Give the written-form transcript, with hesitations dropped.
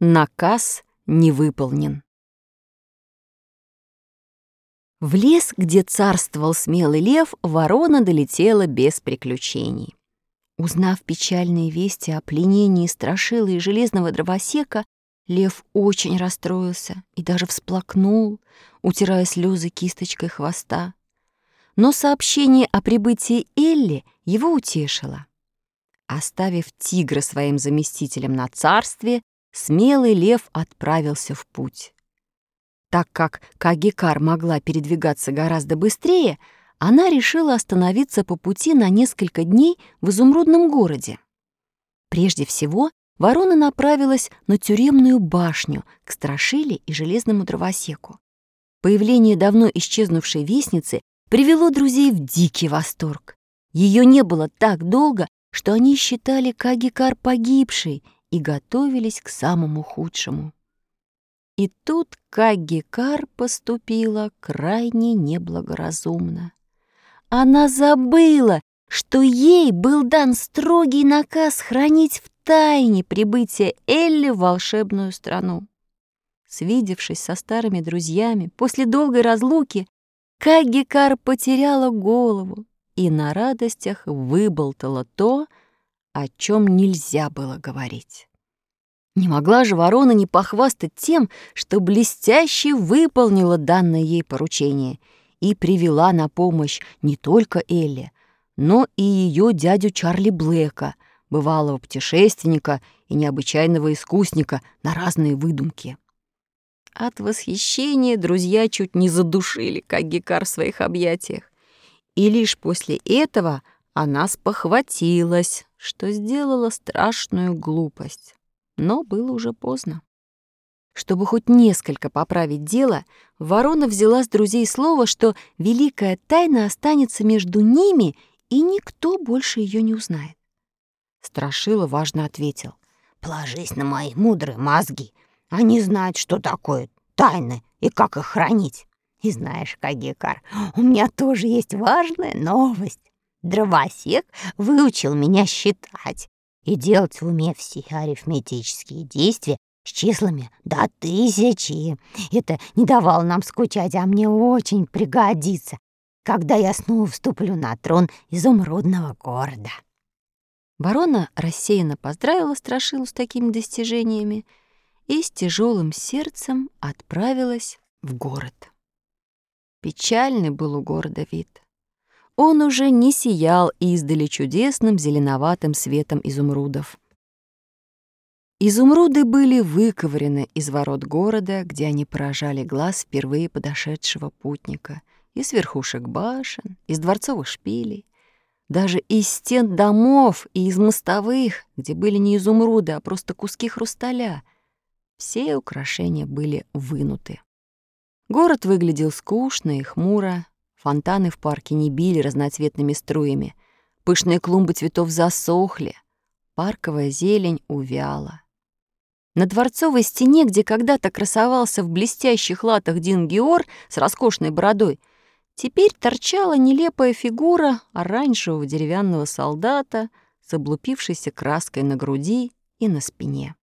Наказ не выполнен. В лес, где царствовал смелый лев, ворона долетела без приключений. Узнав печальные вести о пленении страшилы и железного дровосека, лев очень расстроился и даже всплакнул, утирая слезы кисточкой хвоста. Но сообщение о прибытии Элли его утешило. Оставив тигра своим заместителем на царстве, смелый лев отправился в путь. Так как Кагикар могла передвигаться гораздо быстрее, она решила остановиться по пути на несколько дней в изумрудном городе. Прежде всего, ворона направилась на тюремную башню к страшиле и железному дровосеку. Появление давно исчезнувшей вестницы привело друзей в дикий восторг. Ее не было так долго, что они считали Кагикар погибшей и готовились к самому худшему. И тут Кагикар поступила крайне неблагоразумно. Она забыла, что ей был дан строгий наказ хранить в тайне прибытие Элли в волшебную страну. Свидевшись со старыми друзьями после долгой разлуки, Кагикар потеряла голову и на радостях выболтала то, о чем нельзя было говорить. Не могла же ворона не похвастать тем, что блестяще выполнила данное ей поручение и привела на помощь не только Элли, но и ее дядю Чарли Блэка, бывалого путешественника и необычайного искусника на разные выдумки. От восхищения друзья чуть не задушили Кагикар в своих объятиях, и лишь после этого она спохватилась, что сделала страшную глупость. Но было уже поздно. Чтобы хоть несколько поправить дело, ворона взяла с друзей слово, что великая тайна останется между ними, и никто больше ее не узнает. Страшила важно ответил: «Положись на мои мудрые мозги. Они знают, что такое тайны и как их хранить. И знаешь, Кагикар, у меня тоже есть важная новость. Дровосек выучил меня считать и делать в уме все арифметические действия с числами до 1000. Это не давало нам скучать, а мне очень пригодится, когда я снова вступлю на трон изумрудного города». Ворона рассеянно поздравила Страшилу с такими достижениями и с тяжелым сердцем отправилась в город. Печальный был у города вид. Он уже не сиял издали чудесным зеленоватым светом изумрудов. Изумруды были выковырены из ворот города, где они поражали глаз впервые подошедшего путника, из верхушек башен, из дворцовых шпилей, даже из стен домов и из мостовых, где были не изумруды, а просто куски хрусталя. Все украшения были вынуты. Город выглядел скучно и хмуро. Фонтаны в парке не били разноцветными струями. Пышные клумбы цветов засохли. Парковая зелень увяла. На дворцовой стене, где когда-то красовался в блестящих латах Дингиор с роскошной бородой, теперь торчала нелепая фигура оранжевого деревянного солдата с облупившейся краской на груди и на спине.